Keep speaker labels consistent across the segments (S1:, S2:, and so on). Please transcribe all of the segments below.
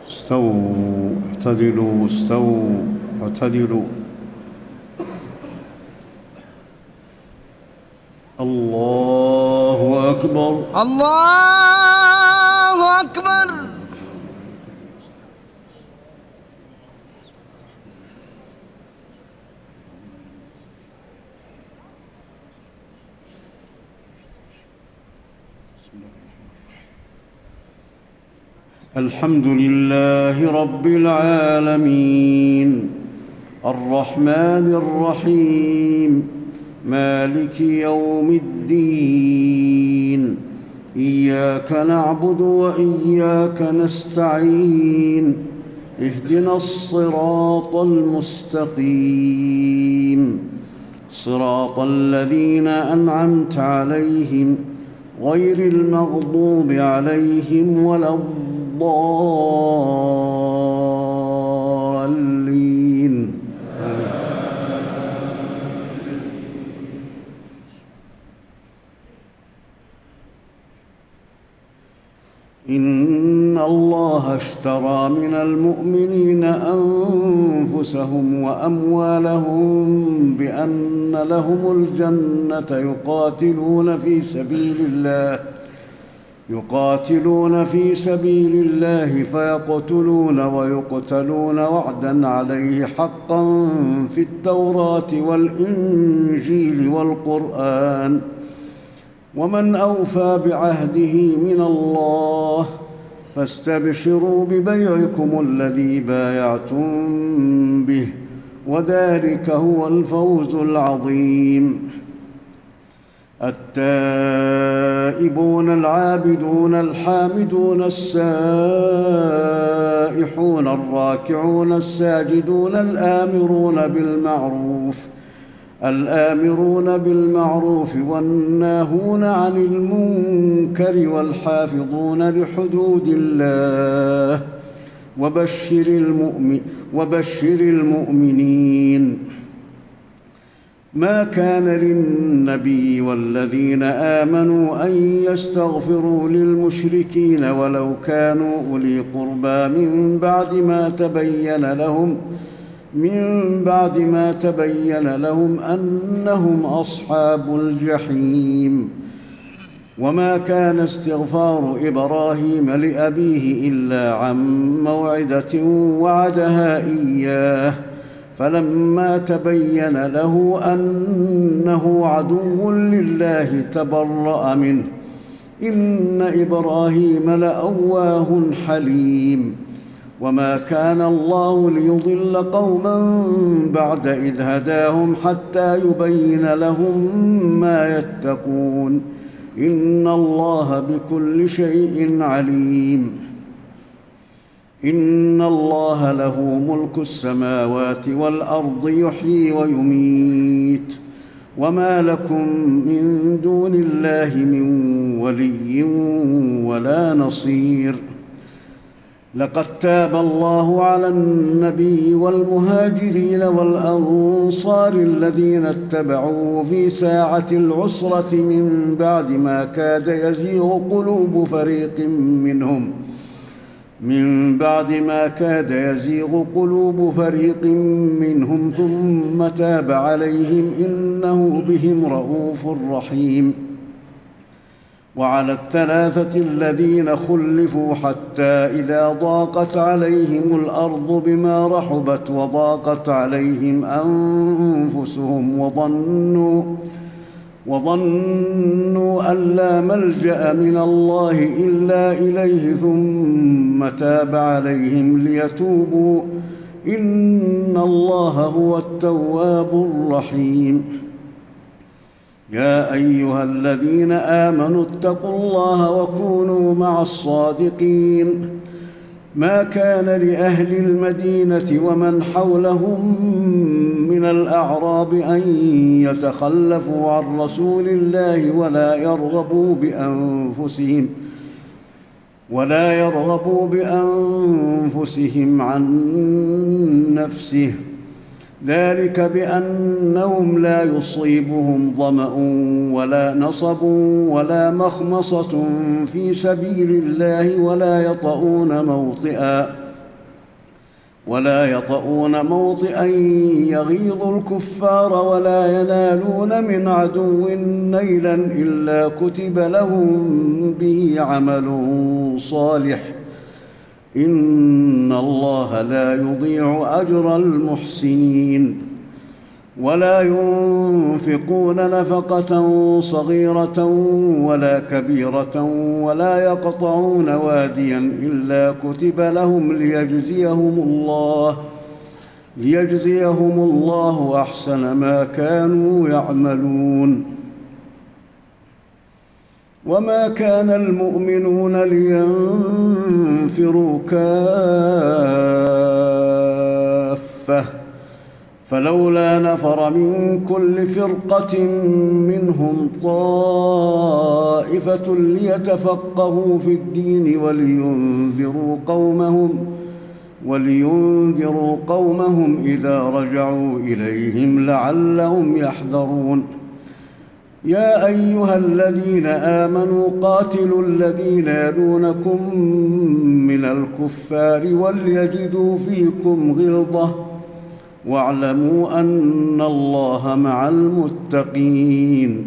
S1: استووا اعتدلوا استووا اعتدلوا. الله أكبر
S2: الله أكبر.
S1: الحمد لله رب العالمين الرحمن الرحيم مالك يوم الدين إياك نعبد وإياك نستعين اهدنا الصراط المستقيم صراط الذين أنعمت عليهم غير المغضوب عليهم ولا الضالين. إن الله اشترى من المؤمنين أنفسهم وأموالهم بأن لهم الجنة يقاتلون في سبيل الله فيقتلون ويقتلون وعدا عليه حقا في التوراة والإنجيل والقرآن ومن أوفى بعهده من الله فاستبشروا ببيعكم الذي بايعتم به وذلك هو الفوز العظيم. التائبون العابدون الحامدون السائحون الراكعون الساجدون الآمرون بالمعروف والناهون عن المنكر والحافظون لحدود الله وبشر المؤمنين. ما كان للنبي والذين آمنوا أن يستغفروا للمشركين ولو كانوا أولي قربى من بعد ما تبين لهم أنهم أصحاب الجحيم. وما كان استغفار إبراهيم لأبيه إلا عن موعدة وعدها إياه فلما تبين له أنه عدو لله تبرأ منه إن إبراهيم لأواه حليم. وما كان الله ليضل قوما بعد إذ هداهم حتى يبين لهم ما يتقون إن الله بكل شيء عليم. إن الله له ملك السماوات والأرض يحيي ويميت وما لكم من دون الله من ولي ولا نصير. لقد تاب الله على النبي والمهاجرين والأنصار الذين اتبعوه في ساعة العسرة من بعد ما كاد يزيغ قلوب فريق منهم ثم تاب عليهم إنه بهم رءوف رحيم. وعلى الثلاثة الذين خلفوا حتى إذا ضاقت عليهم الأرض بما رحبت وضاقت عليهم أنفسهم وظنوا أن لا ملجأ من الله إلا إليه ثم تاب عليهم ليتوبوا إن الله هو التواب الرحيم. يا أيها الذين آمنوا اتقوا الله وكونوا مع الصادقين. ما كان لأهل المدينة ومن حولهم من الأعراب أن يتخلفوا عن رسول الله ولا يرغبوا بأنفسهم عن نفسه ذلك بأنهم لا يصيبهم ظمأ ولا نصب ولا مخمصة في سبيل الله ولا يطؤون موطئا يغيظ الكفار ولا ينالون من عدو نيلا إلا كتب لهم به عمل صالح إن الله لا يضيع أجر المحسنين ولا ينفقون نفقة صغيرة ولا كبيرة ولا يقطعون واديا إلا كتب لهم ليجزيهم الله أحسن ما كانوا يعملون وما كان المؤمنون لينفروا كافة فلولا نفر من كل فرقة منهم طائفة ليتفقهوا في الدين ولينذروا قومهم إذا رجعوا إليهم لعلهم يحذرون يا أيها الذين آمنوا قاتلوا الذين يلونكم من الكفار وليجدوا فيكم غلظة واعلموا أن الله مع المتقين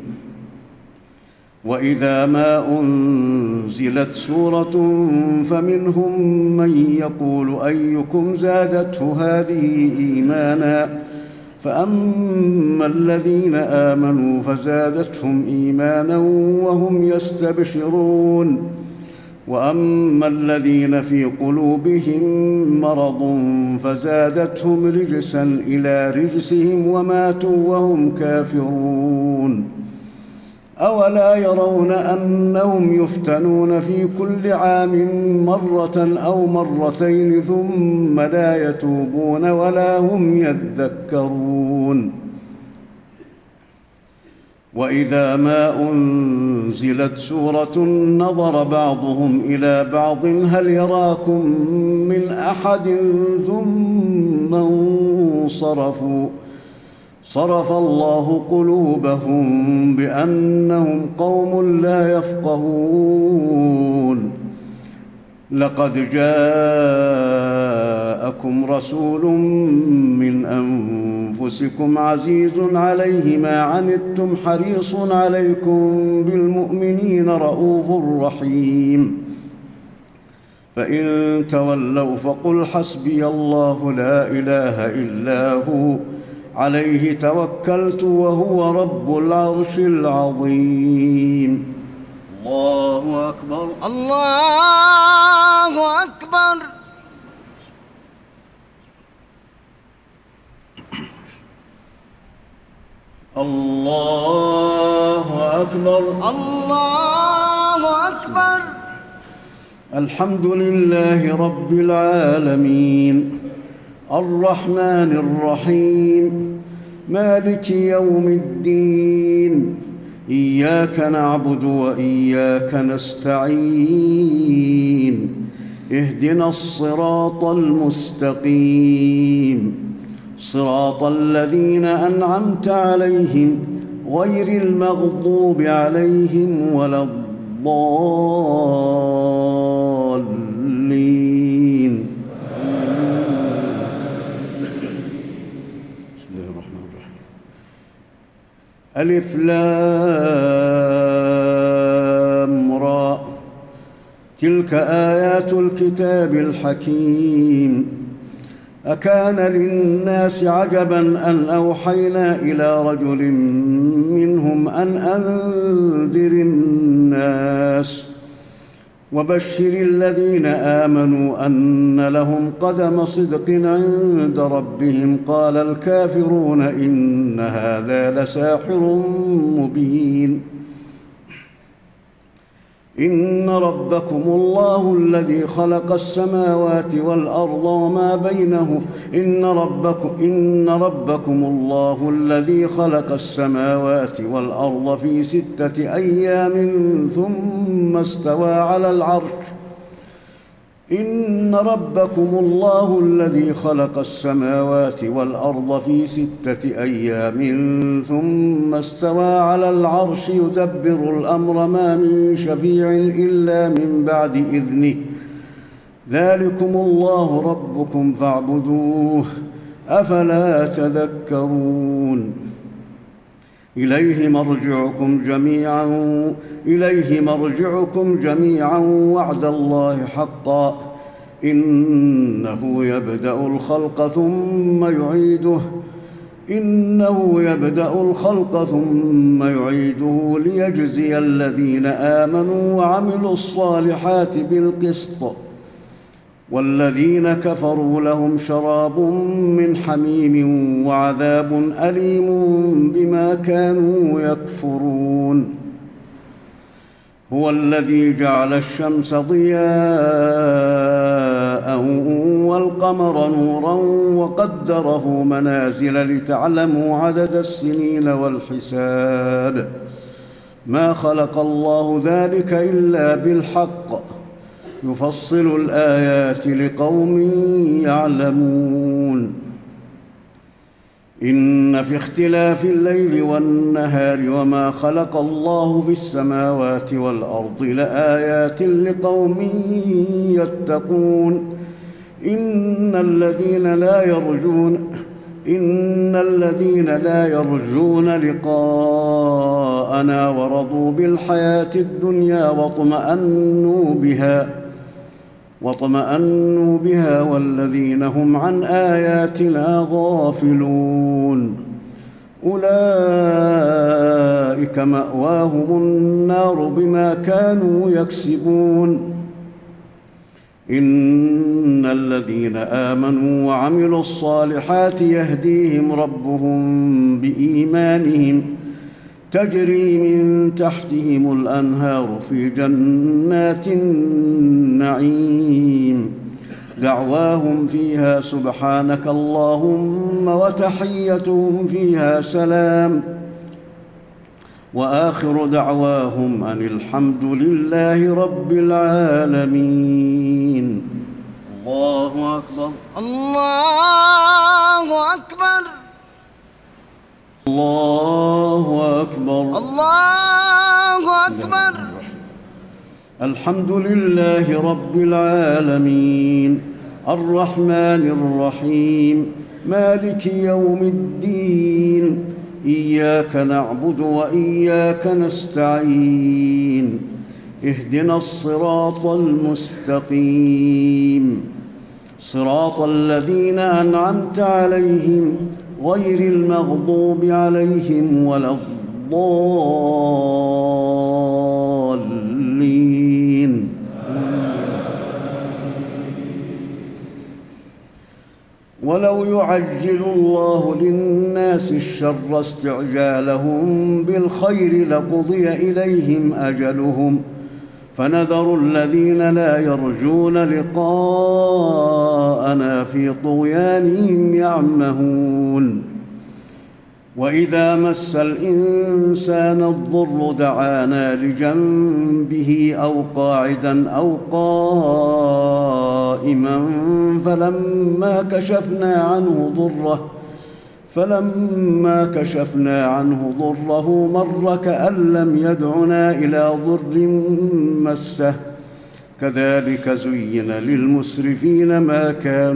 S1: وإذا ما أنزلت سورة فمنهم من يقول أيكم زادته هذه إيمانا فأما الذين آمنوا فزادتهم إيمانا وهم يستبشرون وأما الذين في قلوبهم مرض فزادتهم رجسا إلى رجسهم وماتوا وهم كافرون أولا يرون أنهم يفتنون في كل عام مرة أو مرتين ثم لا يتوبون ولا هم يذكرون وإذا ما أنزلت سورة نظر بعضهم إلى بعض هل يراكم من أحد ثم انصرفوا صرف الله قلوبهم بأنهم قوم لا يفقهون لقد جاءكم رسول من أنفسكم عزيز عليه ما عنتم حريص عليكم بالمؤمنين رءوف رحيم فإن تولوا فقل حسبي الله لا إله إلا هو عليه توكلت وهو رب العرش العظيم الله أكبر
S2: الله أكبر
S1: الله أكبر
S2: الله أكبر
S1: الحمد لله رب العالمين الرحمن الرحيم مالك يوم الدين إياك نعبد وإياك نستعين اهدنا الصراط المستقيم صراط الذين أنعمت عليهم غير المغضوب عليهم ولا الضالين ألف لام را تلك آيات الكتاب الحكيم أكان للناس عجبا أن أوحينا إلى رجل منهم أن أنذر الناس وبشر الذين آمنوا أن لهم قدم صدق عند ربهم قال الكافرون إن هذا لساحر مبين إن ربكم الله الذي خلق السماوات والأرض وما بينه إن ربكم الله الذي خلق السماوات والأرض في 6 أيام ثم استوى على العرش إن ربكم الله الذي خلق السماوات والأرض في 6 أيام ثم استوى على العرش يدبر الأمر ما من شفيع إلا من بعد إذنه ذلكم الله ربكم فاعبدوه أفلا تذكرون إليه مرجعكم جميعا وعد الله حقا إنه يبدأ الخلق ثم يعيده ليجزي الذين آمنوا وعملوا الصالحات بالقسط والذين كفروا لهم شراب من حميم وعذاب أليم بما كانوا يكفرون هو الذي جعل الشمس ضياء والقمر نورا وقدره منازل لتعلموا عدد السنين والحساب ما خلق الله ذلك إلا بالحق يفصل الآيات لقوم يعلمون إن في اختلاف الليل والنهار وما خلق الله في السماوات والأرض لآيات لقوم يتقون إن الذين لا يرجون لقاءنا ورضوا بالحياة الدنيا واطمأنوا بها والذين هم عن آياتنا غافلون أولئك مأواهم النار بما كانوا يكسبون إن الذين آمنوا وعملوا الصالحات يهديهم ربهم بإيمانهم تجري من تحتهم الأنهار في جنات النعيم دعواهم فيها سبحانك اللهم وتحيتهم فيها سلام وآخر دعواهم أن الحمد لله رب العالمين. الله أكبر
S2: الله أكبر
S1: الله أكبر
S2: الله أكبر.
S1: الحمد لله رب العالمين الرحمن الرحيم مالك يوم الدين إياك نعبد وإياك نستعين اهدنا الصراط المستقيم صراط الذين أنعمت عليهم غير المغضوب عليهم ولا الضالين. ولو يعجل الله للناس الشر استعجالهم بالخير لقضي إليهم أجلهم فنذر الذين لا يرجون لقاءنا في طغيانهم يعمهون وإذا مس الإنسان الضر دعانا لجنبه أو قاعدا أو قائما فلما كشفنا عنه ضره مر كأن لم يدعنا إلى ضر مسه كذلك زين للمسرفين ما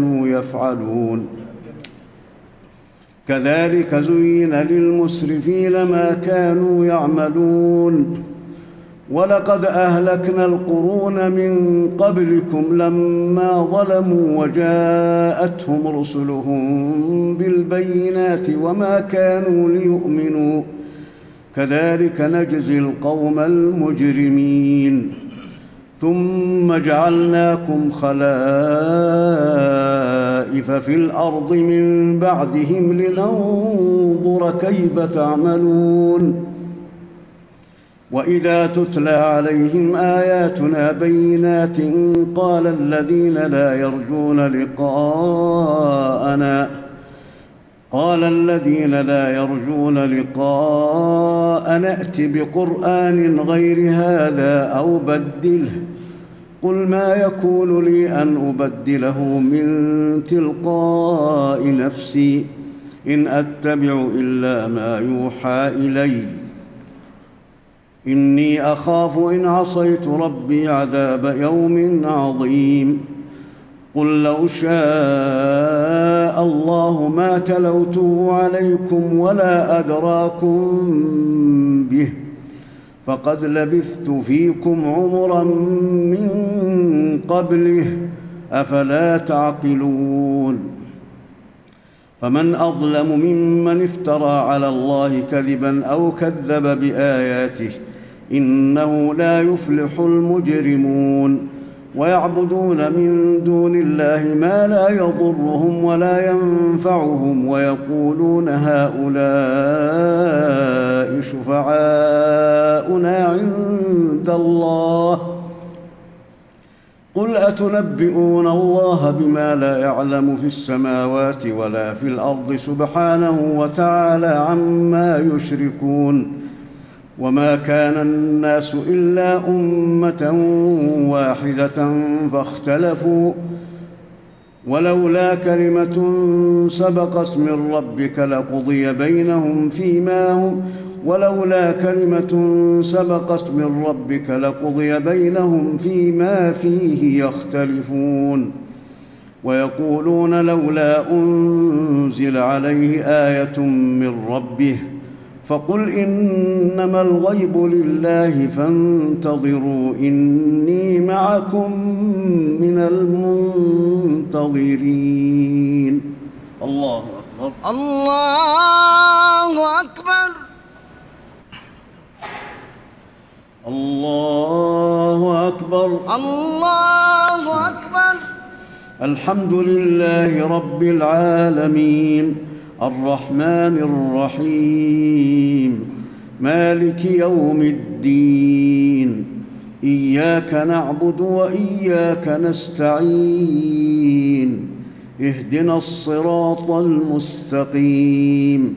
S1: كانوا يعملون ولقد أهلكنا القرون من قبلكم لما ظلموا وجاءتهم رسلهم بالبينات وما كانوا ليؤمنوا كذلك نجزي القوم المجرمين ثم جعلناكم خلائف في الأرض من بعدهم لننظر كيف تعملون وإذا تتلى عليهم آياتنا بينات قال الذين لا يرجون لقاءنا ائت بقرآن غير هذا أو بدله قل ما يكون لي أن أبدله من تلقاء نفسي إن أتبع إلا ما يوحى إلي إني أخاف إن عصيت ربي عذاب يوم عظيم قل لو شاء الله ما تلوته عليكم ولا أدراكم به فقد لبثت فيكم عمرا من قبله أفلا تعقلون فمن أظلم ممن افترى على الله كذبا أو كذب بآياته إنه لا يفلح المجرمون ويعبدون من دون الله ما لا يضرهم ولا ينفعهم ويقولون هؤلاء شفعاؤنا عند الله قل أتنبئون الله بما لا يعلم في السماوات ولا في الأرض سبحانه وتعالى عما يشركون وما كان الناس إلا أمة واحدة فاختلفوا ولولا كلمة سبقت من ربك لقضي بينهم فيما فيه يختلفون ويقولون لولا أنزل عليه آية من ربه فقل إنما الغيب لله فانتظروا إني معكم من المنتظرين. الله أكبر.
S2: الله أكبر.
S1: الله أكبر.
S2: الله أكبر.
S1: الحمد لله رب العالمين الرحمن الرحيم مالك يوم الدين إياك نعبد وإياك نستعين اهدنا الصراط المستقيم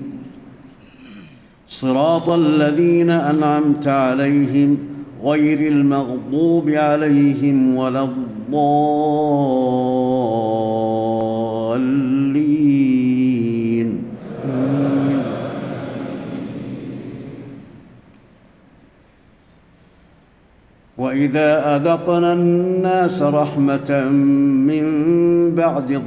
S1: صراط الذين أنعمت عليهم غير المغضوب عليهم ولا الضالين. وإذا أذقنا الناس رحمة من بعد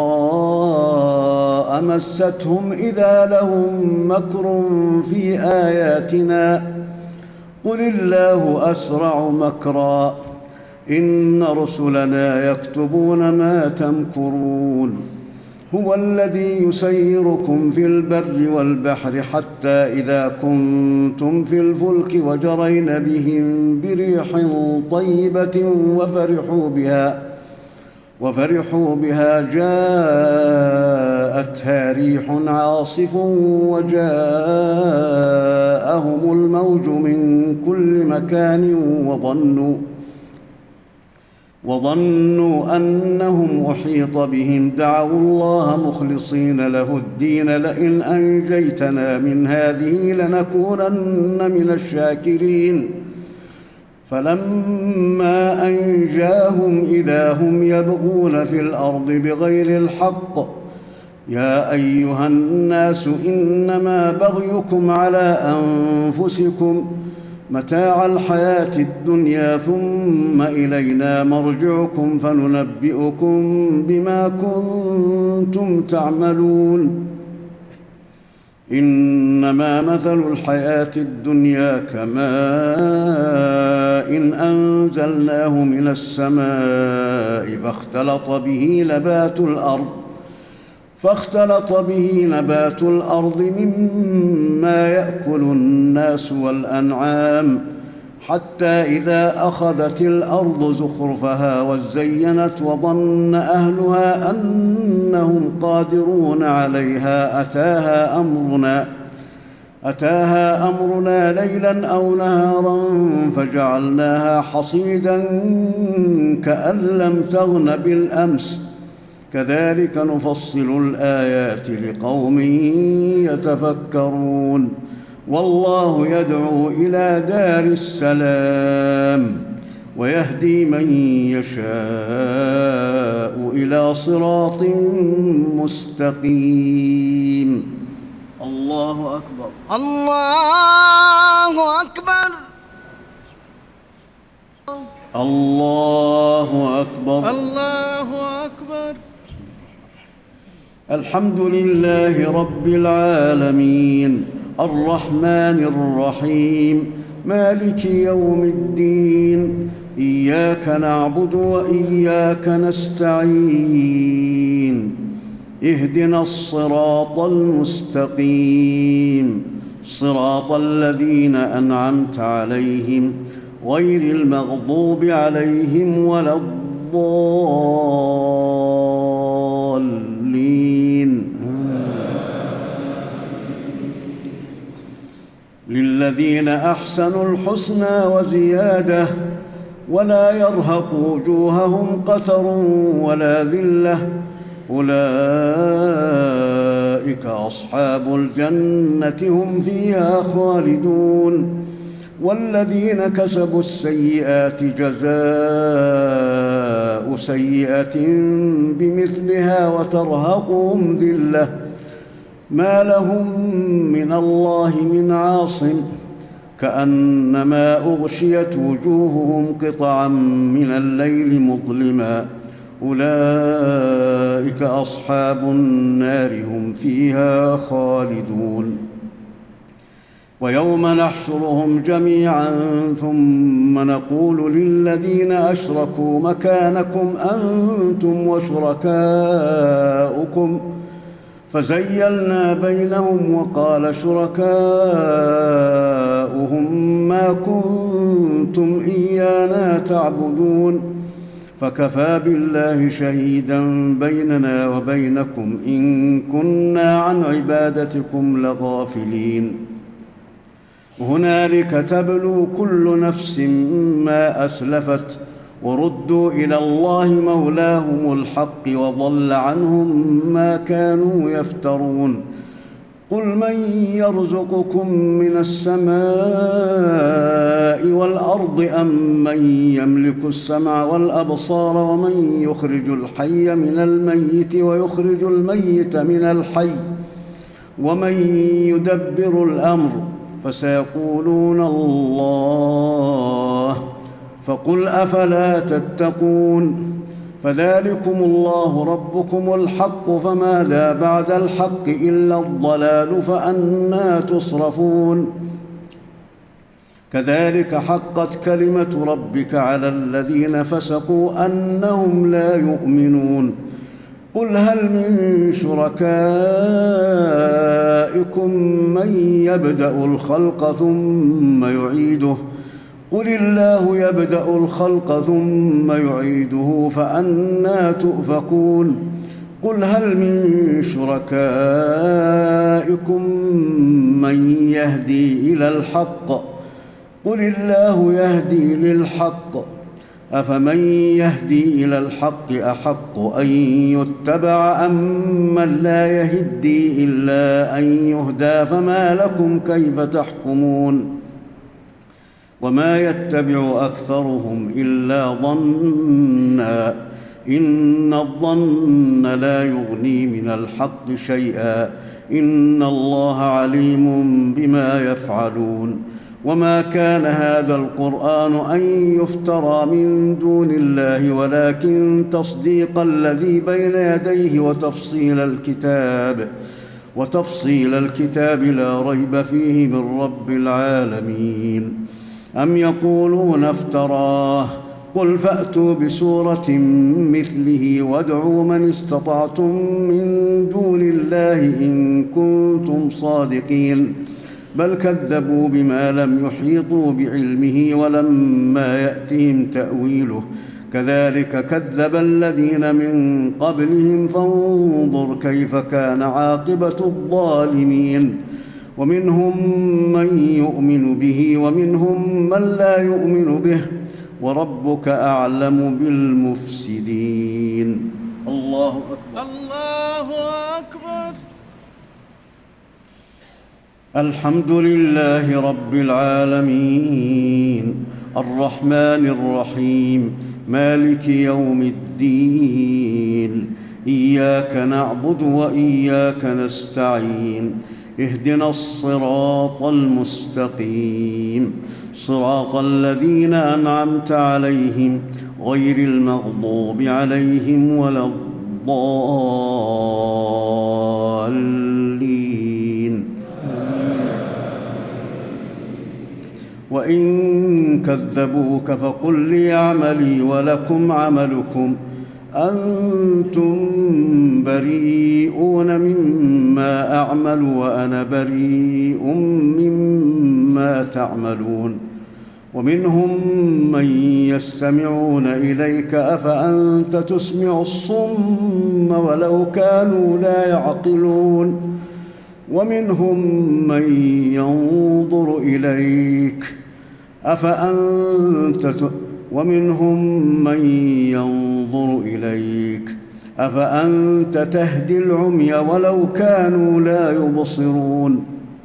S1: ضراء مستهم إذا لهم مكر في آياتنا قل الله أسرع مكرا إن رسلنا يكتبون ما تمكرون هو الذي يسيركم في البر والبحر حتى إذا كنتم في الفلك وجرين بهم بريح طيبة وفرحوا بها جاءتها ريح عاصف وجاءهم الموج من كل مكان وظنوا أنهم أحيط بهم دعوا الله مخلصين له الدين لئن أنجيتنا من هذه لنكونن من الشاكرين فلما أنجاهم إذا هم يبغون في الأرض بغير الحق يا أيها الناس إنما بغيكم على أنفسكم متاع الحياة الدنيا ثم إلينا مرجعكم فننبئكم بما كنتم تعملون إنما مثل الحياة الدنيا كماء إن أنزلناه من السماء فاختلط به نبات الأرض مما يأكل الناس والأنعام حتى إذا أخذت الأرض زخرفها وزينت وظن أهلها أنهم قادرون عليها أتاها أمرنا ليلا أو نهارا فجعلناها حصيدا كأن لم تغن بالأمس كذلك نفصل الآيات لقوم يتفكرون والله يدعو إلى دار السلام ويهدي من يشاء إلى صراط مستقيم. الله أكبر.
S2: الله أكبر.
S1: الله أكبر.
S2: الله أكبر. أكبر.
S1: الحمد لله رب العالمين الرحمن الرحيم مالك يوم الدين إياك نعبد وإياك نستعين اهدنا الصراط المستقيم صراط الذين أنعمت عليهم غير المغضوب عليهم ولا الضالين. للذين أحسنوا الحسنى وزيادة ولا يرهق وجوههم قتر ولا ذلة أولئك أصحاب الجنة هم فيها خالدون. والذين كسبوا السيئات جزاء سيئة بمثلها وترهقهم ذلة ما لهم من الله من عاصم كأنما أغشيت وجوههم قطعا من الليل مظلما أولئك أصحاب النار هم فيها خالدون. ويوم نحشرهم جميعا ثم نقول للذين أشركوا مكانكم أنتم وشركاؤكم فزيلنا بينهم وقال شركاؤهم ما كنتم إيانا تعبدون فكفى بالله شهيدا بيننا وبينكم إن كنا عن عبادتكم لغافلين. هنالك تبلو كل نفس ما أسلفت وردوا إلى الله مولاهم الحق وضل عنهم ما كانوا يفترون. قل من يرزقكم من السماء والأرض أم من يملك السمع والأبصار ومن يخرج الحي من الميت ويخرج الميت من الحي ومن يدبر الأمر فسيقولون الله فقل أفلا تتقون. فذلكم الله ربكم الحق فماذا بعد الحق إلا الضلال فأنى تصرفون. كذلك حقت كلمة ربك على الذين فسقوا أنهم لا يؤمنون. قل هل من شركائكم من يبدأ الخلق ثم يعيده قل الله يبدأ الخلق ثم يعيده فأنى تؤفكون. قل هل من شركائكم من يهدي إلى الحق قل الله يهدي للحق أفمن يهدي إلى الحق أحق أن يتبع أم من لا يهدي إلا أن يهدى فما لكم كيف تحكمون. وما يتبع أكثرهم إلا ظنا إن الظن لا يغني من الحق شيئا إن الله عليم بما يفعلون. وما كان هذا القرآن أن يفترى من دون الله ولكن تصديق الذي بين يديه وتفصيل الكتاب لا ريب فيه من رب العالمين. أم يقولون افتراه قل فأتوا بسورة مثله وادعوا من استطعتم من دون الله إن كنتم صادقين بل كذبوا بما لم يحيطوا بعلمه ولما يأتهم تأويله كذلك كذب الذين من قبلهم فانظر كيف كان عاقبة الظالمين. ومنهم من يؤمن به ومنهم من لا يؤمن به وربك أعلم بالمفسدين. الله أكبر.
S2: الله أكبر.
S1: الحمد لله رب العالمين الرحمن الرحيم مالك يوم الدين إياك نعبد وإياك نستعين اهدنا الصراط المستقيم صراط الذين أنعمت عليهم غير المغضوب عليهم ولا الضالين. الضالين. وإن كذبوك فقل لي عملي ولكم عملكم أنتم بريئون مما أعمل وأنا بريء مما تعملون. ومنهم من يستمعون إليك أفأنت تسمع الصم ولو كانوا لا يعقلون. ومنهم من ينظر إليك أفأنت تهدي العمي ولو كانوا لا يبصرون.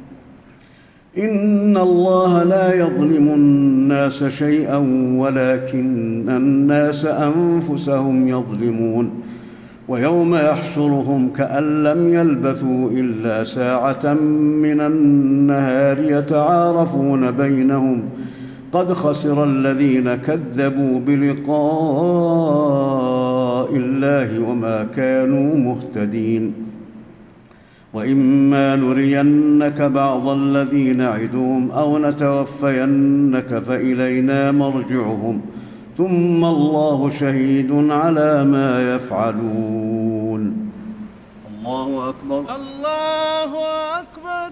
S1: إن الله لا يظلم الناس شيئا ولكن الناس أنفسهم يظلمون. ويوم يحشرهم كأن لم يلبثوا إلا ساعة من النهار يتعارفون بينهم قد خسر الذين كذبوا بلقاء الله وما كانوا مهتدين. وإما نرينك بعض الذي نعدهم أو نتوفينك فإلينا مرجعهم ثم الله شهيد على ما يفعلون. الله أكبر.
S2: الله أكبر.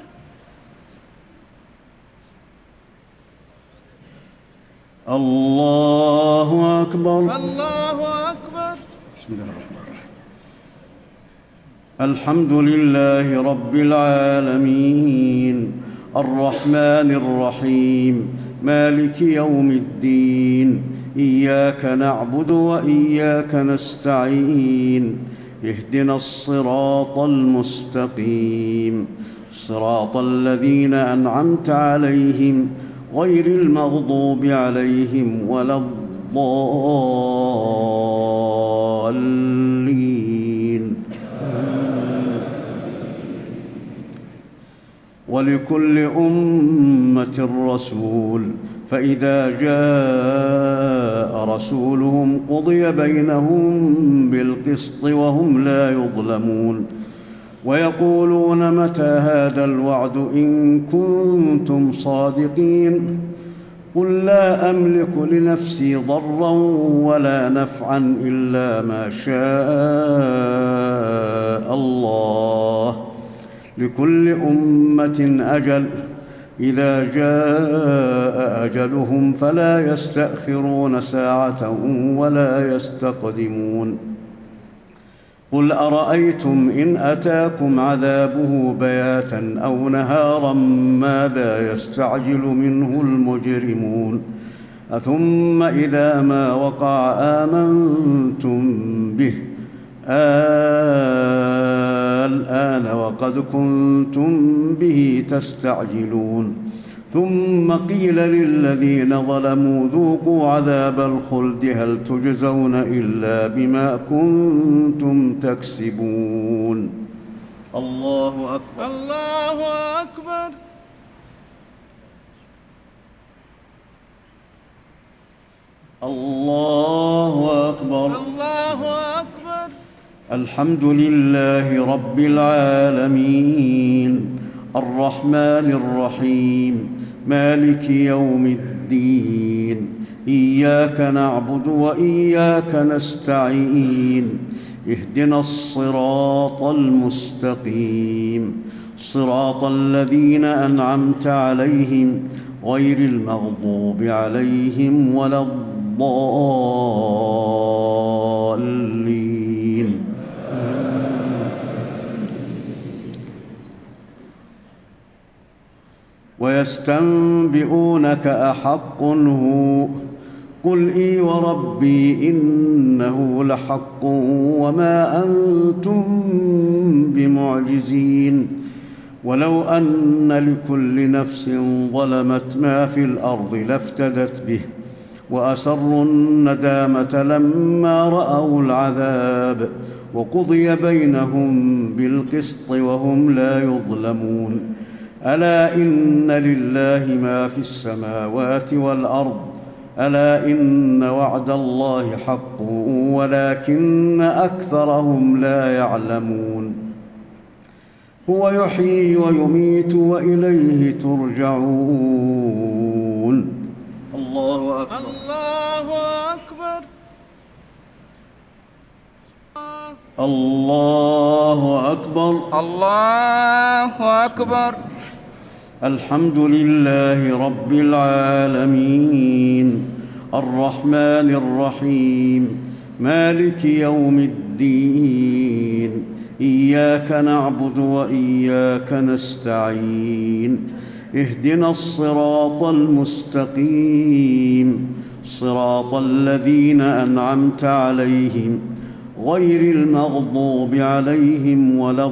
S1: الله أكبر.
S2: الله أكبر.
S1: بسم الله الرحمن الرحيم. الحمد لله رب العالمين الرحمن الرحيم مالك يوم الدين. إياك نعبد وإياك نستعين. اهدنا الصراط المستقيم صراط الذين أنعمت عليهم غير المغضوب عليهم ولا الضالين. ولكل أمة رسول فإذا جاء رسولهم قضي بينهم بالقسط وهم لا يظلمون. ويقولون متى هذا الوعد إن كنتم صادقين. قل لا أملك لنفسي ضرا ولا نفعا إلا ما شاء الله. لكل أمة أجل إذا جاء أجلهم فلا يستأخرون ساعة ولا يستقدمون. قل أرأيتم إن أتاكم عذابه بياتا أو نهارا ماذا يستعجل منه المجرمون. أثم إذا ما وقع آمنتم به الآن وقد كنتم به تستعجلون. ثم قيل للذين ظلموا ذوقوا عذاب الخلد هل تجزون إلا بما كنتم تكسبون. الله أكبر.
S2: الله أكبر.
S1: الله أكبر.
S2: الله أكبر.
S1: الحمد لله رب العالمين الرحمن الرحيم مالك يوم الدين. إياك نعبد وإياك نستعين. اهدنا الصراط المستقيم صراط الذين أنعمت عليهم غير المغضوب عليهم ولا الضالين. ويستنبئونك أحق هو قل إي وربي إنه لحق وما أنتم بمعجزين. ولو أن لكل نفس ظلمت ما في الأرض لافتدت به وأسروا الندامة لما رأوا العذاب وقضي بينهم بالقسط وهم لا يظلمون. ألا إن لله ما في السماوات والأرض ألا إن وعد الله حق ولكن أكثرهم لا يعلمون هو يحيي ويميت وإليه ترجعون الله أكبر
S2: الله أكبر
S1: الله أكبر
S3: الله أكبر.
S1: الحمد لله رب العالمين الرحمن الرحيم مالك يوم الدين إياك نعبد وإياك نستعين اهدنا الصراط المستقيم صراط الذين أنعمت عليهم غير المغضوب عليهم ولا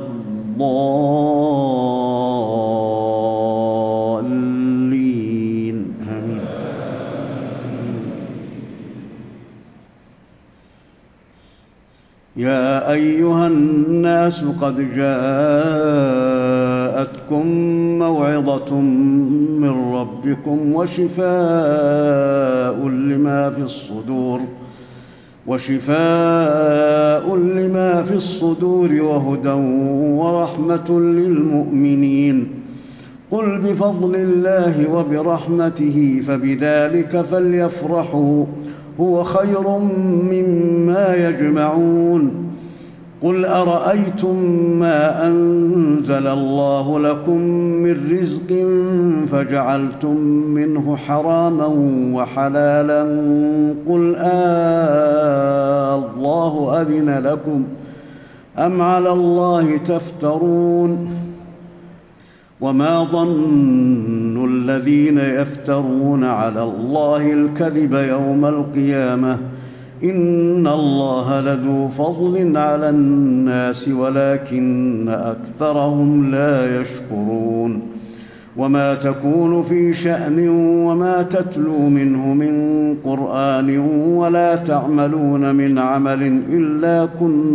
S1: الضالين آمين. يا أيها الناس قد جاءتكم موعظة من ربكم وشفاء لما في الصدور وهدى ورحمة للمؤمنين قل بفضل الله وبرحمته فبذلك فليفرحوا هو خير مما يجمعون قل أرأيتم ما أنزل الله لكم من رزق فجعلتم منه حراما وحلالا قل الله أذن لكم أم على الله تفترون وما ظن الذين يفترون على الله الكذب يوم القيامة إن الله لذو فضل على الناس ولكن أكثرهم لا يشكرون وما تكون في شأن وما تتلو منه من قرآن ولا تعملون من عمل إلا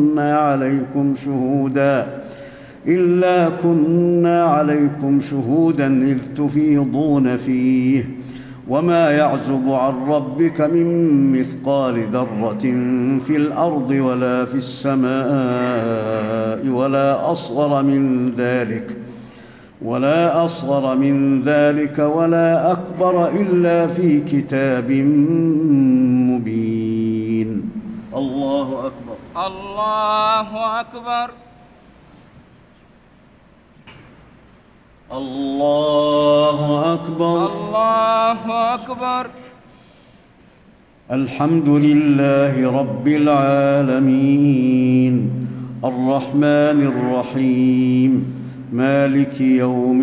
S1: كنا عليكم شهودا إذ تفيضون فيه وما يعزب عن ربك من مثقال ذرة في الأرض ولا في السماء ولا أصغر من ذلك ولا أكبر إلا في كتاب مبين الله أكبر
S3: الله أكبر.
S1: الله أكبر
S3: الله أكبر.
S1: الحمد لله رب العالمين الرحمن الرحيم مالك يوم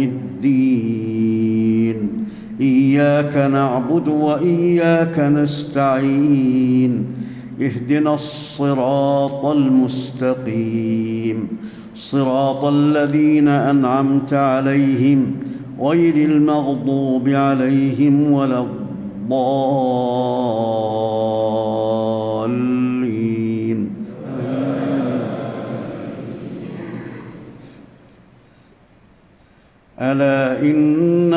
S1: الدين إياك نعبد وإياك نستعين اهدنا الصراط المستقيم صراط الذين أنعمت عليهم غير المغضوب عليهم ولا الضالين ألا إن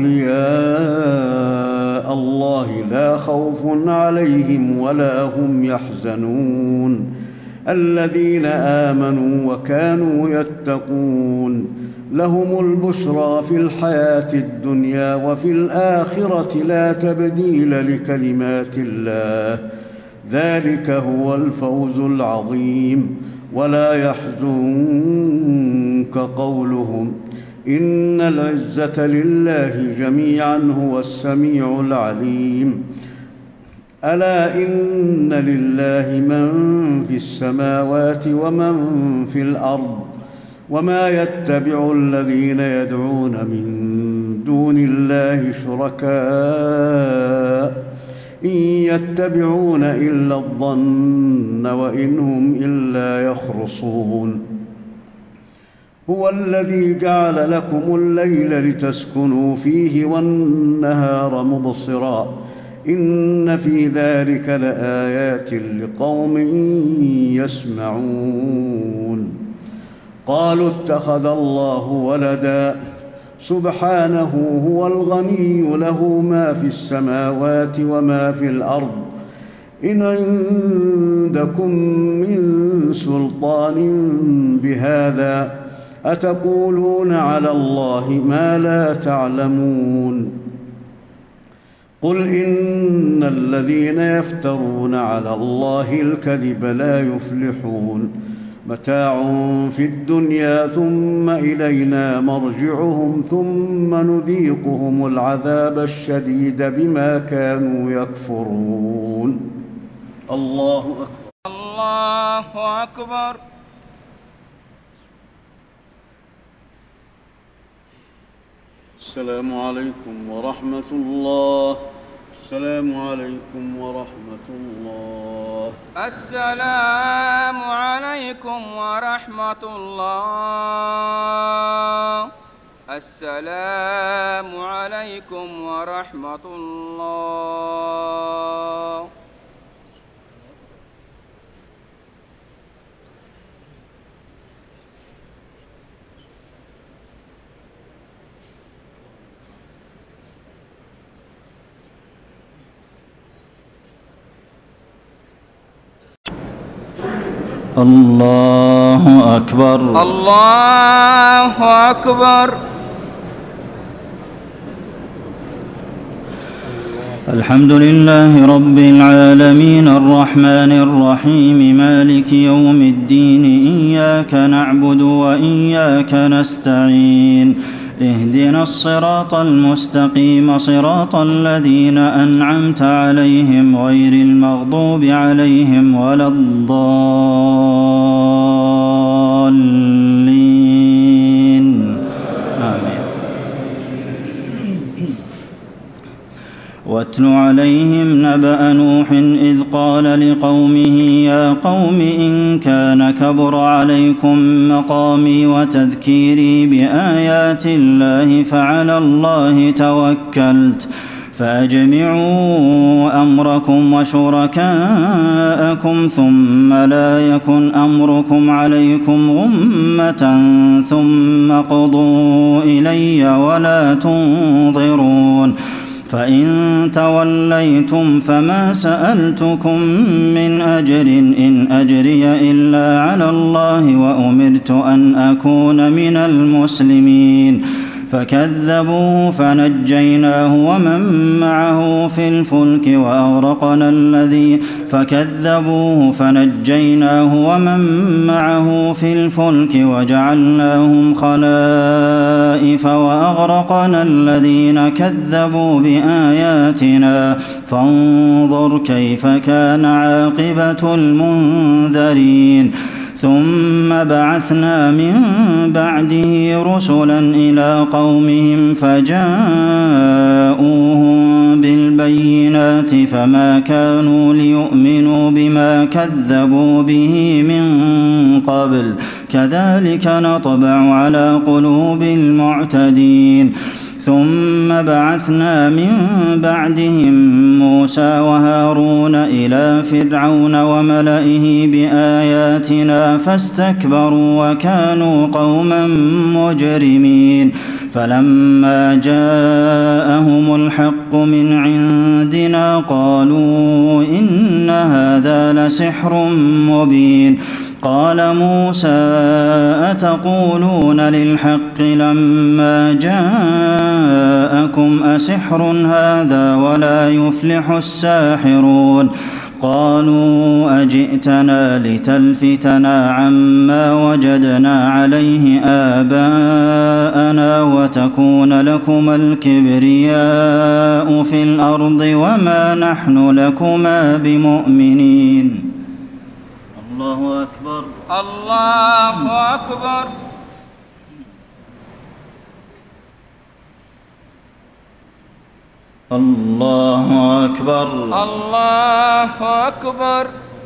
S1: أولياء الله لا خوف عليهم ولا هم يحزنون الذين آمنوا وكانوا يتقون لهم البشرى في الحياة الدنيا وفي الآخرة لا تبديل لكلمات الله ذلك هو الفوز العظيم ولا يحزنك قولهم إن العزة لله جميعا هو السميع العليم ألا إن لله من في السماوات ومن في الأرض وما يتبع الذين يدعون من دون الله شركاء إن يتبعون إلا الظن وإن هم إلا يخرصون هو الذي جعل لكم الليل لتسكنوا فيه والنهار مبصرا إن في ذلك لآيات لقوم يسمعون قالوا اتخذ الله ولدا سبحانه هو الغني له ما في السماوات وما في الأرض إن عندكم من سلطان بهذا أتقولون على الله ما لا تعلمون قل إن الذين يفترون على الله الكذب لا يفلحون متاع في الدنيا ثم إلينا مرجعهم ثم نذيقهم العذاب الشديد بما كانوا يكفرون الله أكبر
S3: الله أكبر.
S1: السلام عليكم ورحمة الله. السلام عليكم ورحمة الله.
S3: السلام عليكم ورحمة الله. السلام عليكم ورحمة الله.
S4: الله أكبر.
S3: الله أكبر.
S4: الحمد لله رب العالمين الرحمن الرحيم مالك يوم الدين إياك نعبد وإياك نستعين اهدنا الصراط المستقيم صراط الذين أنعمت عليهم غير المغضوب عليهم ولا الضالين آمين. واتل عليهم نبأ نوح إذ قال لقومه يا قوم إن كان كبر عليكم مقامي وتذكيري بآيات الله فعلى الله توكلت فأجمعوا أمركم وشركاءكم ثم لا يكن أمركم عليكم غمة ثم قضوا إلي ولا تنظرون فإن توليتم فما سألتكم من أجر إن أجري إلا على الله وأمرت أن أكون من المسلمين فكذبوه فنجيناه ومن معه في الفلك وأغرقنا وجعلناهم خلائف وأغرقنا الذين كذبوا بآياتنا فانظر كيف كان عاقبة المنذرين ثم بعثنا من بعده رسلا إلى قومهم فجاءوهم بالبينات فما كانوا ليؤمنوا بما كذبوا به من قبل كذلك نطبع على قلوب المعتدين ثم بعثنا من بعدهم موسى وهارون إلى فرعون وملئه بآياتنا فاستكبروا وكانوا قوما مجرمين فلما جاءهم الحق من عندنا قالوا إن هذا لسحر مبين قال موسى أتقولون للحق لما جاءكم أسحر هذا ولا يفلح الساحرون قالوا أجئتنا لتلفتنا عما وجدنا عليه آباءنا وتكون لكما الكبرياء في الأرض وما نحن لكما بمؤمنين. الله أكبر.
S3: الله أكبر.
S4: الله أكبر.
S3: الله أكبر.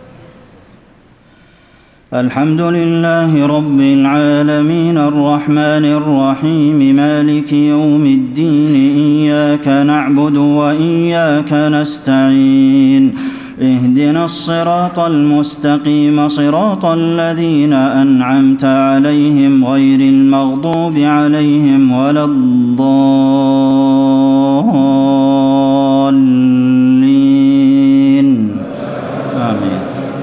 S4: الحمد لله رب العالمين الرحمن الرحيم مالك يوم الدين إياك نعبد وإياك نستعين اهدنا الصراط المستقيم صراط الذين أنعمت عليهم غير المغضوب عليهم ولا الضالين آمين.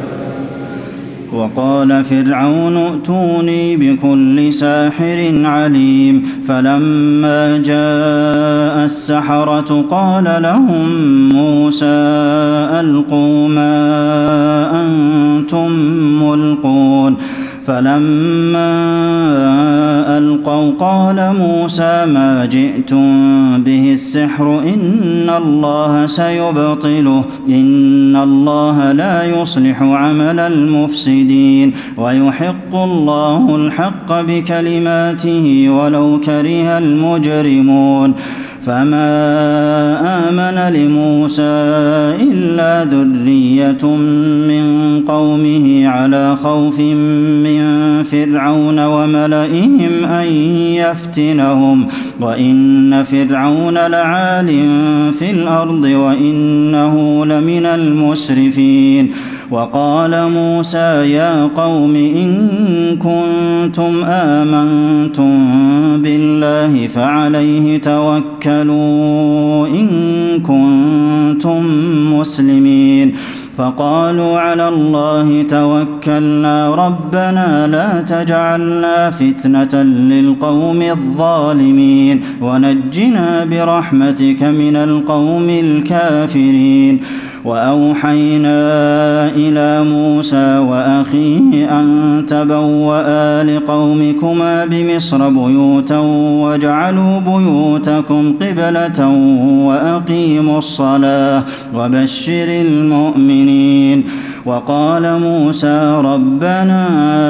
S4: وقال فرعون ائتوني بكل ساحر عليم فلما جاء السحرة قال لهم موسى ألقوا ما أنتم ملقون فلما ألقوا قال موسى ما جئتم به السحر إن الله سيبطله إن الله لا يصلح عمل المفسدين ويحق الله الحق بكلماته ولو كره المجرمون فما آمن لموسى إلا ذرية من قومه على خوف من فرعون وملئهم أن يفتنهم وإن فرعون لعال في الأرض وإنه لمن المسرفين وقال موسى يا قوم إن كنتم آمنتم بالله فعليه توكلوا إن كنتم مسلمين فقالوا على الله توكلنا ربنا لا تجعلنا فتنة للقوم الظالمين ونجنا برحمتك من القوم الكافرين وأوحينا إلى موسى وأخيه أن تبوأ لقومكما بمصر بيوتا واجعلوا بيوتكم قبلة وأقيموا الصلاة وبشر المؤمنين وقال موسى ربنا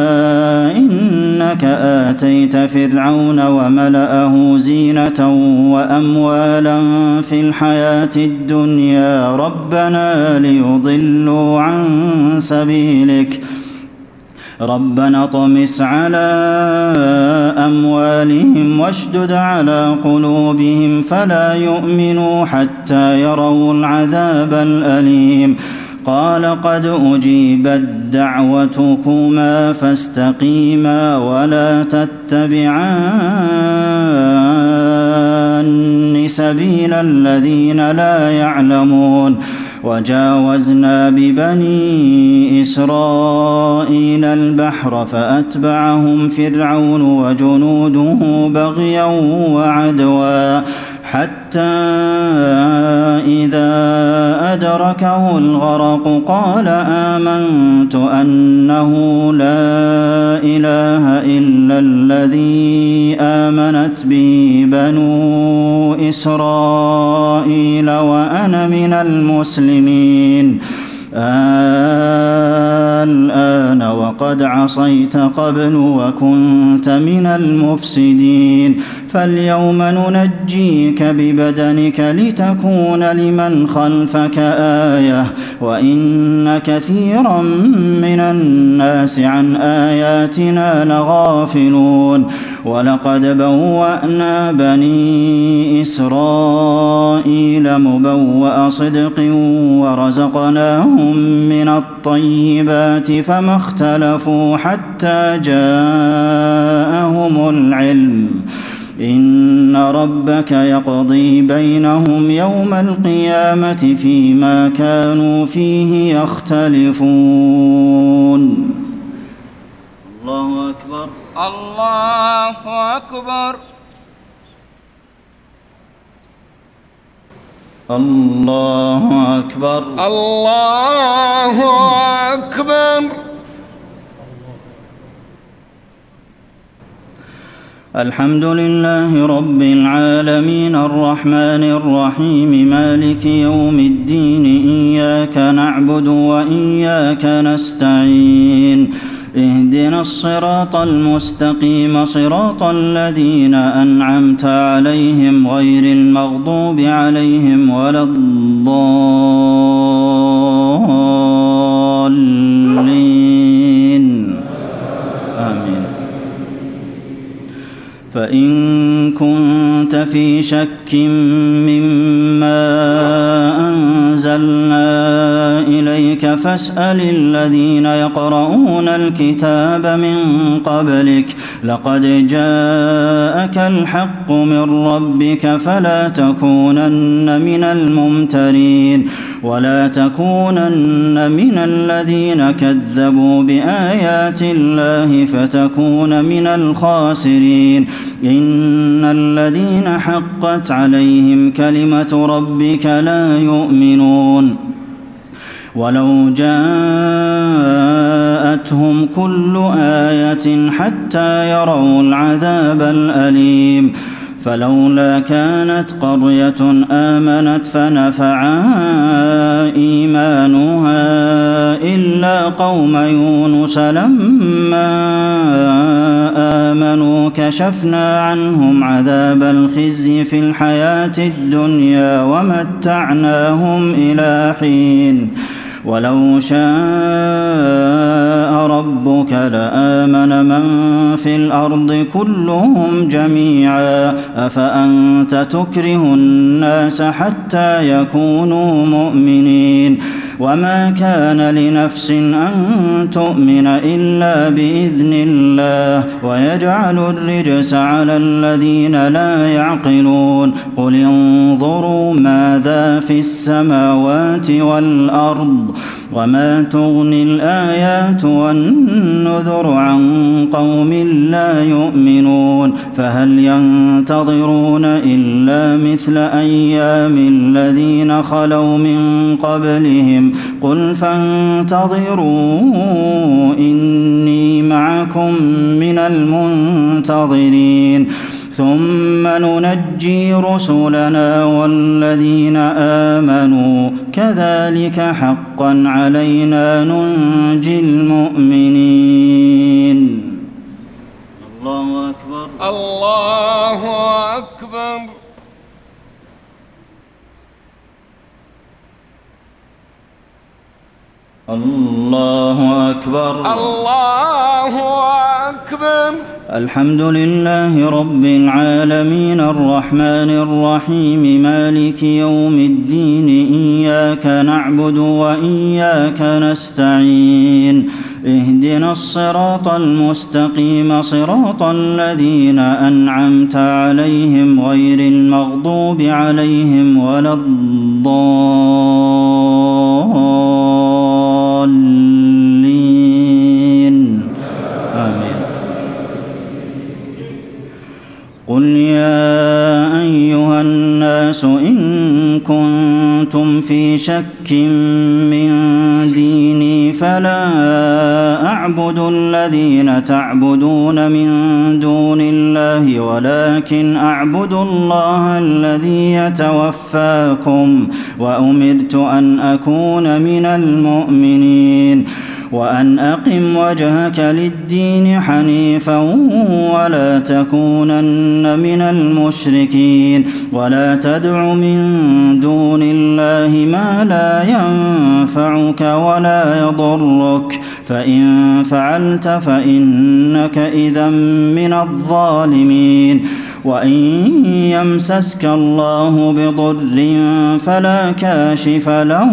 S4: إنك آتيت فرعون وملأه زينة وأموالا في الحياة الدنيا ربنا ليضلوا عن سبيلك ربنا اطمس على أموالهم واشدد على قلوبهم فلا يؤمنوا حتى يروا العذاب الأليم قال قد أجيبت دعوتكما فاستقيما ولا تتبعان سبيل الذين لا يعلمون وجاوزنا ببني إسرائيل البحر فأتبعهم فرعون وجنوده بغيا وعدوا حتى إذا أدركه الغرق قال آمنت أنه لا إله إلا الذي آمنت به بنو إسرائيل وأنا من المسلمين الآن وقد عصيت قبل وكنت من المفسدين فاليوم ننجيك ببدنك لتكون لمن خلفك آية وإن كثيرا من الناس عن آياتنا لغافلون ولقد بوأنا بني إسرائيل مبوأ صدق ورزقناهم من الطيبات فما اختلفوا حتى جاءهم العلم إن ربك يقضي بينهم يوم القيامة فيما كانوا فيه يختلفون. الله أكبر.
S3: الله أكبر.
S4: الله أكبر.
S3: الله أكبر.
S4: الحمد لله رب العالمين الرحمن الرحيم مالك يوم الدين إياك نعبد وإياك نستعين اهدنا الصراط المستقيم صراط الذين أنعمت عليهم غير المغضوب عليهم ولا الضالين آمين. فإن كنت في شك مما أنزلنا إليك فاسأل الذين يقرؤون الكتاب من قبلك لقد جاءك الحق من ربك فلا تكونن من الممترين ولا تكونن من الذين كذبوا بآيات الله فتكون من الخاسرين إن الذين حقت عليهم كلمة ربك لا يؤمنون ولو جاءتهم كل آية حتى يروا العذاب الأليم فلولا كانت قرية آمنت فنفعها إيمانها إلا قوم يونس لما آمنوا كشفنا عنهم عذاب الخزي في الحياة الدنيا ومتعناهم إلى حين ولو شاء ربك لآمن من في الأرض كلهم جميعا أفأنت تكره الناس حتى يكونوا مؤمنين وما كان لنفس أن تؤمن إلا بإذن الله ويجعل الرجس على الذين لا يعقلون قل انظروا ماذا في السماوات والأرض وما تغني الآيات والنذر عن قوم لا يؤمنون فهل ينتظرون إلا مثل أيام الذين خلوا من قبلهم قل فانتظروا إني معكم من المنتظرين ثم ننجي رسلنا والذين آمنوا كذلك حقا علينا ننجي المؤمنين الله أكبر
S3: الله أكبر
S4: الله أكبر
S3: الله أكبر
S4: الحمد لله رب العالمين الرحمن الرحيم مالك يوم الدين إياك نعبد وإياك نستعين اهدنا الصراط المستقيم صراط الذين أنعمت عليهم غير المغضوب عليهم ولا الضالين آمين قل يا أيها الناس إن كنتم في شك من ديني فلا أعبد الذين تعبدون من دون الله ولكن أعبد الله الذي يتوفاكم وأمرت أن أكون من المؤمنين وأن أقم وجهك للدين حنيفا ولا تكونن من المشركين ولا تدع من دون الله ما لا ينفعك ولا يضرك فإن فعلت فإنك إذا من الظالمين وإن يمسسك الله بضر فلا كاشف له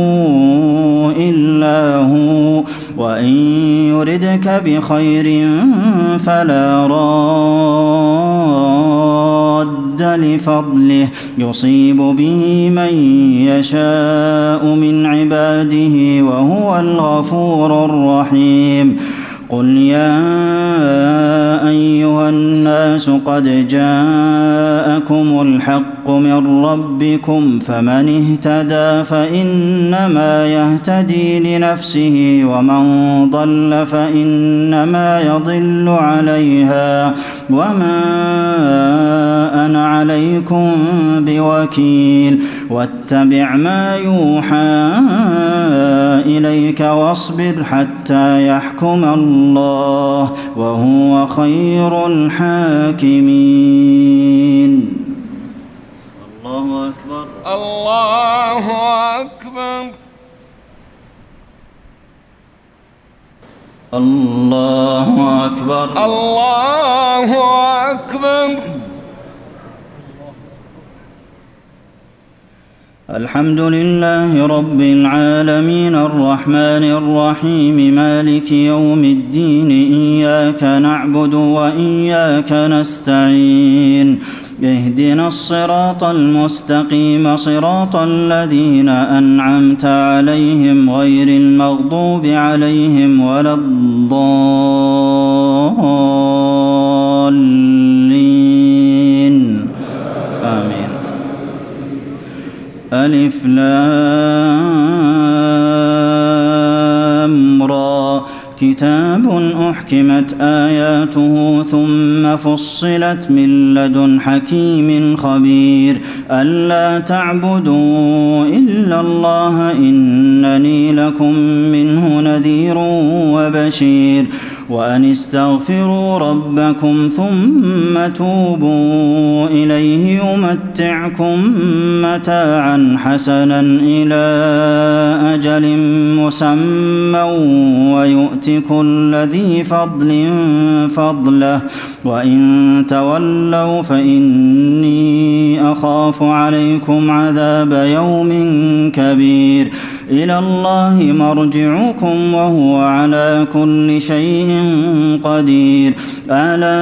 S4: إلا هو وإن يردك بخير فلا راد لفضله يصيب به من يشاء من عباده وهو الغفور الرحيم قل يا أيها الناس قد جاءكم الحق من ربكم فمن اهتدى فإنما يهتدي لنفسه ومن ضل فإنما يضل عليها وما أنا عليكم بوكيل واتبع ما يوحى إليك واصبر حتى يحكم الله وهو خير الحاكمين الله أكبر
S3: الله أكبر
S4: الله أكبر
S3: الله أكبر
S4: الحمد لله رب العالمين الرحمن الرحيم مالك يوم الدين إياك نعبد وإياك نستعين اهدنا الصراط المستقيم صراط الذين أنعمت عليهم غير المغضوب عليهم ولا الضالين آمين. ألف لام را كتاب أحكمت آياته ثم فصلت من لدن حكيم خبير ألا تعبدوا إلا الله إنني لكم منه نذير وبشير وأن استغفروا ربكم ثم توبوا إليه يمتعكم متاعا حسنا إلى أجل مسمى ويؤت كل ذي فضل فضله وإن تولوا فإني أخاف عليكم عذاب يوم كبير إلى الله مرجعكم وهو على كل شيء قدير ألا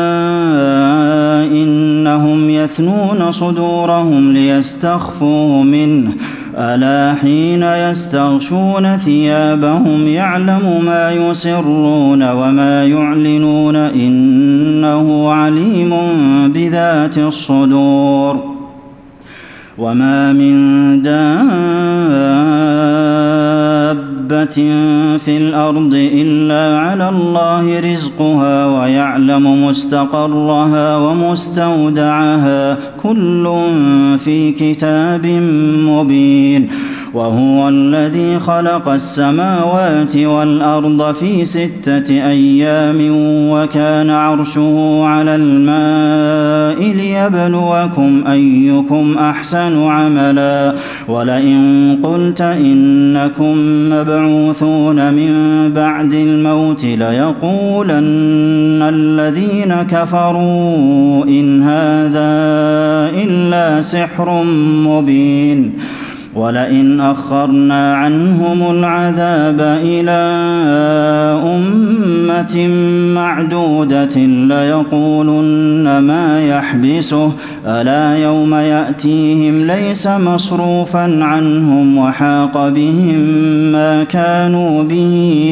S4: إنهم يثنون صدورهم ليستخفوا منه ألا حين يستغشون ثيابهم يعلم ما يسرون وما يعلنون إنه عليم بذات الصدور وما من دابة في الأرض إلا على الله رزقها ويعلم مستقرها ومستودعها كل في كتاب مبين وهو الذي خلق السماوات والأرض في 6 أيام وكان عرشه على الماء ليبلوكم أيكم أحسن عملا ولئن قلت إنكم مبعوثون من بعد الموت ليقولن الذين كفروا إن هذا إلا سحر مبين ولئن أخرنا عنهم العذاب إلى أمة معدودة ليقولن ما يحبسه ألا يوم يأتيهم ليس مصروفا عنهم وحاق بهم ما كانوا به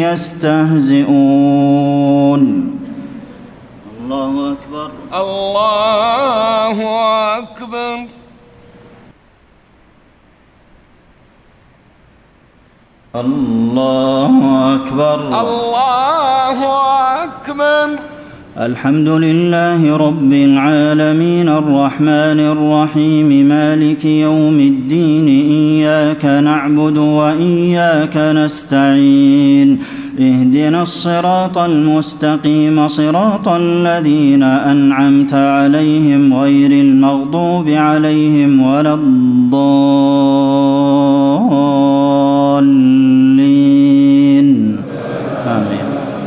S4: يستهزئون. الله أكبر
S3: الله أكبر.
S4: الله أكبر
S3: الله أكبر.
S4: الحمد لله رب العالمين الرحمن الرحيم مالك يوم الدين إياك نعبد وإياك نستعين اهدنا الصراط المستقيم صراط الذين أنعمت عليهم غير المغضوب عليهم ولا الضالين آمين.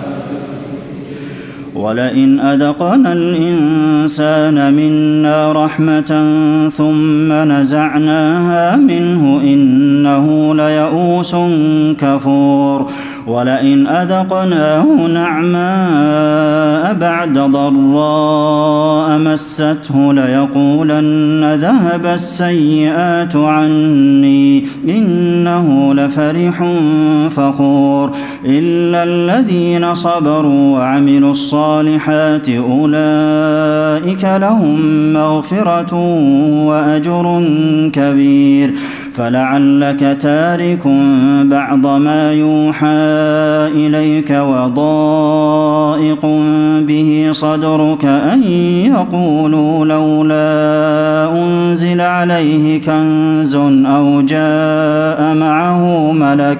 S4: ولئن أذقنا الإنسان منا رحمة ثم نزعناها منه إنه ليئوس كفور ولئن أذقناه نعماء بعد ضراء مسته ليقولن ذهب السيئات عني إنه لفرح فخور إلا الذين صبروا وعملوا الصالحات أولئك لهم مغفرة وأجر كبير فلعلك تارك بعض ما يوحى إليك وضائق به صدرك أن يقولوا لولا أنزل عليه كنز أو جاء معه ملك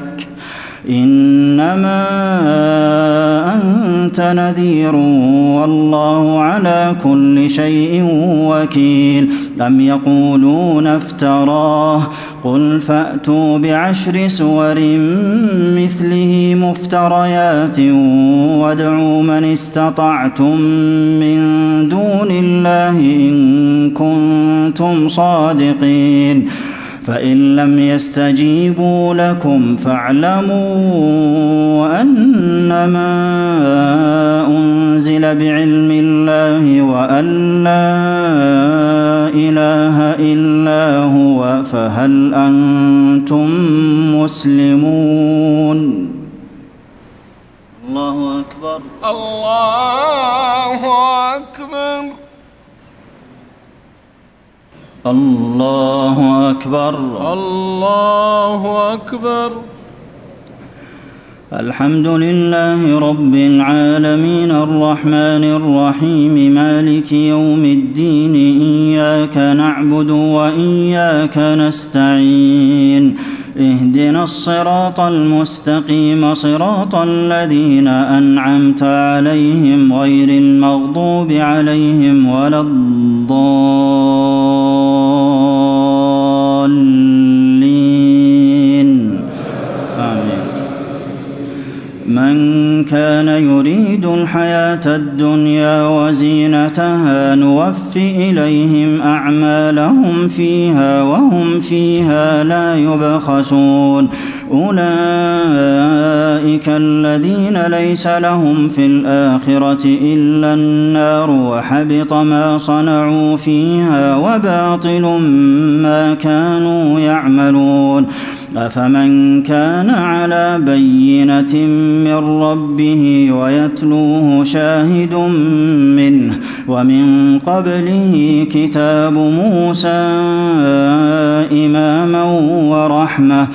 S4: إنما أنت نذير والله على كل شيء وكيل أم يقولون افتراه قل فأتوا بعشر سور مثله مفتريات وادعوا من استطعتم من دون الله إن كنتم صادقين فإن لم يستجيبوا لكم فاعلموا أنما أنزل بعلم الله وأن لا إله إلا هو فهل أنتم مسلمون؟ الله أكبر.
S3: الله أكبر.
S4: الله أكبر.
S2: الله أكبر.
S4: الحمد لله رب العالمين الرحمن الرحيم مالك يوم الدين إياك نعبد وإياك نستعين اهدنا الصراط المستقيم صراط الذين أنعمت عليهم غير المغضوب عليهم ولا الضالين آمين. من كان يريد الحياة الدنيا وزينتها نوف إليهم أعمالهم فيها وهم فيها لا يبخسون أولئك الذين ليس لهم في الآخرة إلا النار وحبط ما صنعوا فيها وباطل ما كانوا يعملون أفمن كان على بينة من ربه ويتلوه شاهد منه ومن قبله كتاب موسى إماما ورحمة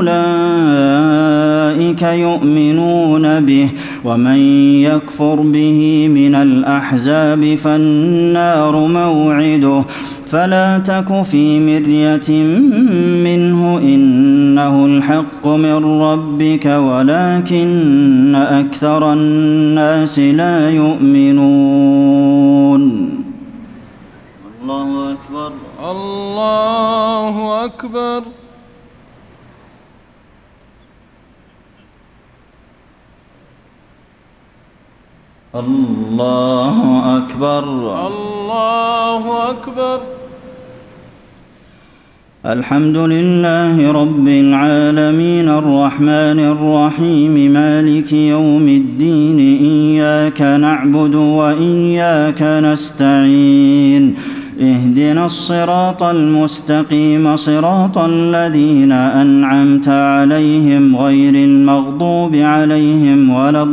S4: أولئك يؤمنون به ومن يكفر به من الأحزاب فالنار موعده فلا تك في مرية منه إنه الحق من ربك ولكن أكثر الناس لا يؤمنون. الله أكبر.
S2: الله أكبر.
S4: الله أكبر.
S2: الله أكبر.
S4: الحمد لله رب العالمين الرحمن الرحيم مالك يوم الدين إياك نعبد وإياك نستعين اهدنا الصراط المستقيم صراط الذين أنعمت عليهم غير المغضوب عليهم ولا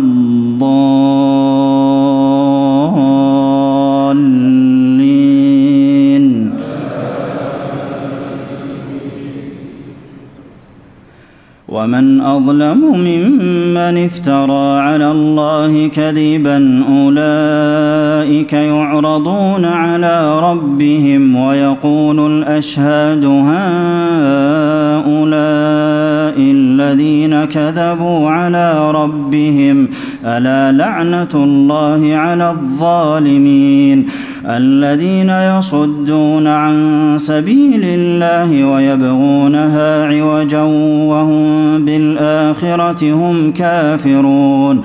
S4: الضالين. ومن أظلم ممن افترى على الله كذبا أولئك يعرضون على ربهم ويقول الأشهاد هؤلاء الذين كذبوا على ربهم ألا لعنة الله على الظالمين الذين يصدون عن سبيل الله ويبغونها عوجا وهم بالآخرة هم كافرون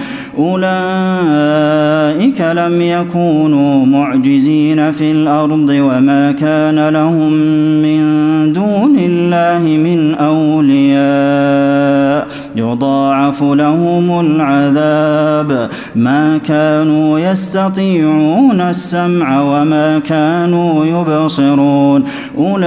S4: أولئك لم يكونوا معجزين في الأرض وما كان لهم من دون الله من أولياء يضاعف لهم العذاب ما كانوا يستطيعون السمع وما كانوا يبصرون أولئك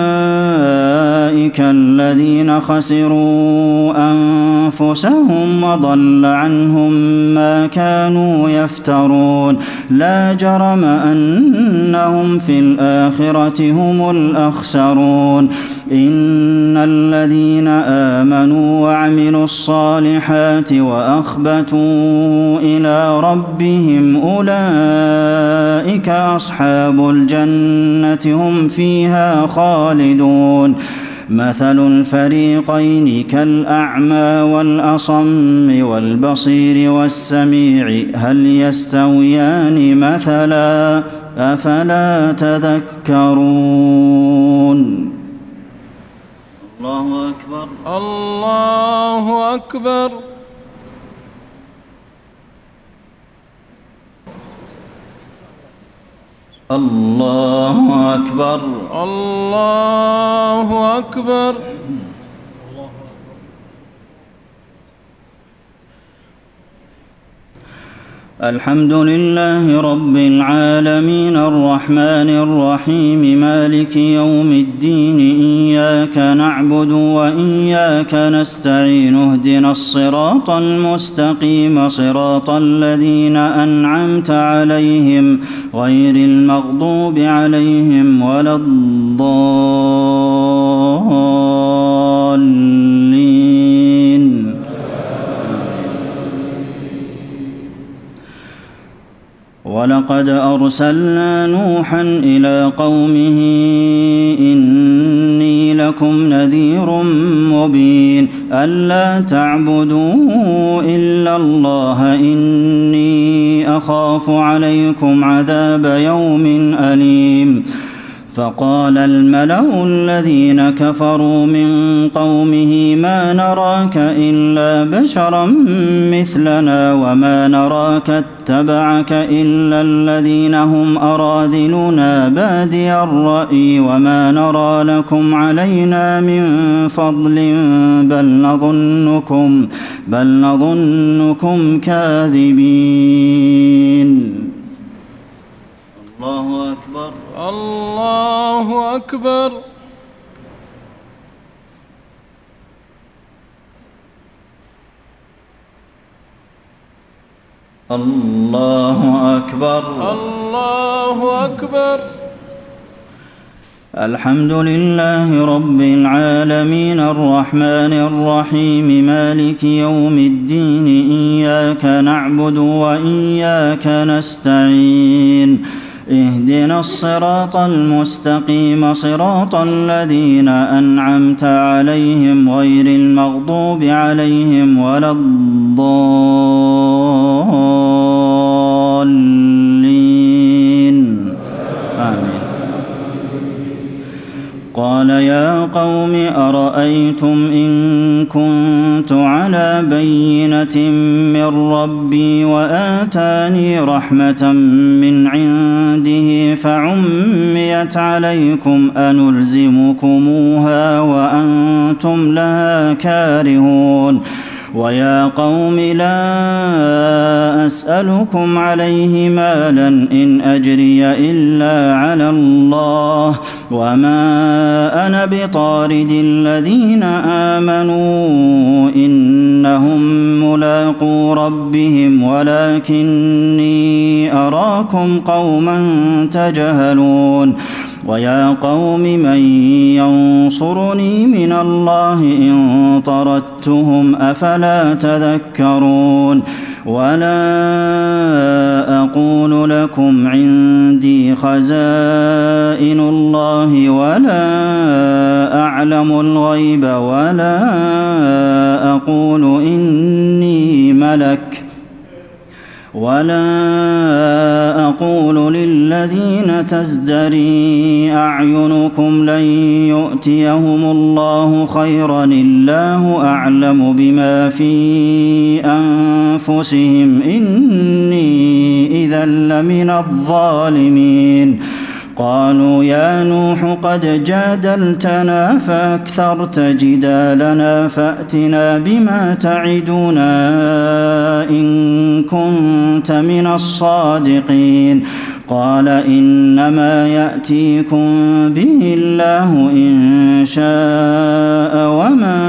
S4: الذين خسروا أنفسهم وضل عنهم ما كانوا يفترون لا جرم أنهم في الآخرة هم الأخسرون إن الذين آمنوا وعملوا الصالحات وأخبتوا إلى ربهم أولئك أصحاب الجنة هم فيها خالدون مثل الفريقين كالأعمى والأصم والبصير والسميع هل يستويان مثلا أفلا تذكرون. الله أكبر.
S2: الله أكبر.
S4: الله أكبر
S2: الله أكبر.
S4: الحمد لله رب العالمين الرحمن الرحيم مالك يوم الدين إياك نعبد وإياك نستعين اهدنا الصراط المستقيم صراط الذين أنعمت عليهم غير المغضوب عليهم ولا الضالين. ولقد أرسلنا نوحا إلى قومه إني لكم نذير مبين ألا تعبدوا إلا الله إني أخاف عليكم عذاب يوم أليم. فقال الملأ الذين كفروا من قومه ما نراك إلا بشرا مثلنا وما نراك اتبعك إلا الذين هم أراذلنا بادي الرأي وما نرى لكم علينا من فضل بل نظنكم كاذبين. الله أكبر
S2: الله أكبر.
S4: الله أكبر
S2: الله أكبر.
S4: الحمد لله رب العالمين الرحمن الرحيم مالك يوم الدين إياك نعبد وإياك نستعين اهدنا الصراط المستقيم صراط الذين أنعمت عليهم غير المغضوب عليهم ولا الضالين. آمين. قال يا قوم أرأيتم إن كنت على بينة من ربي وآتاني رحمة من عنده فعميت عليكم أنلزمكموها وأنتم لها كارهون. ويا قوم لا أسألكم عليه مالا إن أجري إلا على الله وما أنا بطارد الذين آمنوا إنهم ملاقو ربهم ولكني أراكم قوما تجهلون. ويا قوم من ينصرني من الله إن طردتهم أفلا تذكرون. ولا أقول لكم عندي خزائن الله ولا أعلم الغيب ولا أقول إني ملك ولا أقول للذين تزدري أعينكم لن يؤتيهم الله خيرا الله أعلم بما في أنفسهم إني إذا لمن الظالمين. قالوا يا نوح قد جادلتنا فأكثرت جدالنا فأتنا بما تعدنا إن كنت من الصادقين. قال إنما يأتيكم به الله إن شاء وما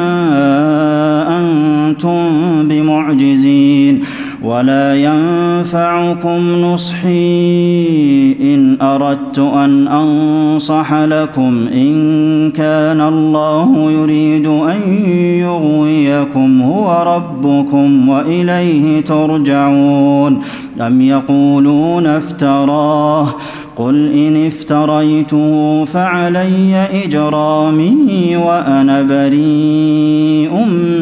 S4: أنتم بمعجزين. ولا ينفعكم نصحي إن أردت أن أنصح لكم إن كان الله يريد أن يغويكم هو ربكم وإليه ترجعون. أم يقولون افتراه قل إن افتريته فعلي إجرامي وأنا بريء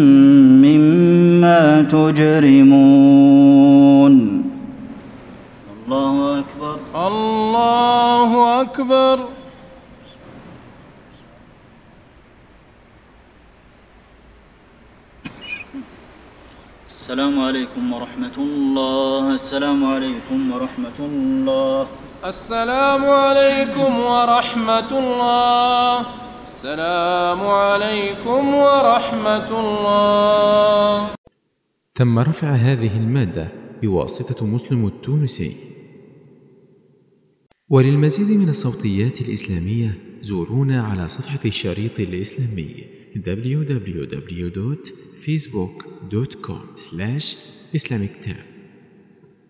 S4: مما تجرمون. الله أكبر
S2: الله أكبر.
S4: السلام عليكم ورحمة الله. السلام عليكم ورحمة الله.
S2: السلام عليكم ورحمة الله. السلام عليكم ورحمة الله.
S5: تم رفع هذه المادة بواسطة مسلم التونسي. وللمزيد من الصوتيات الإسلامية زورونا على صفحة الشريط الإسلامي www.facebook.com/islamictab.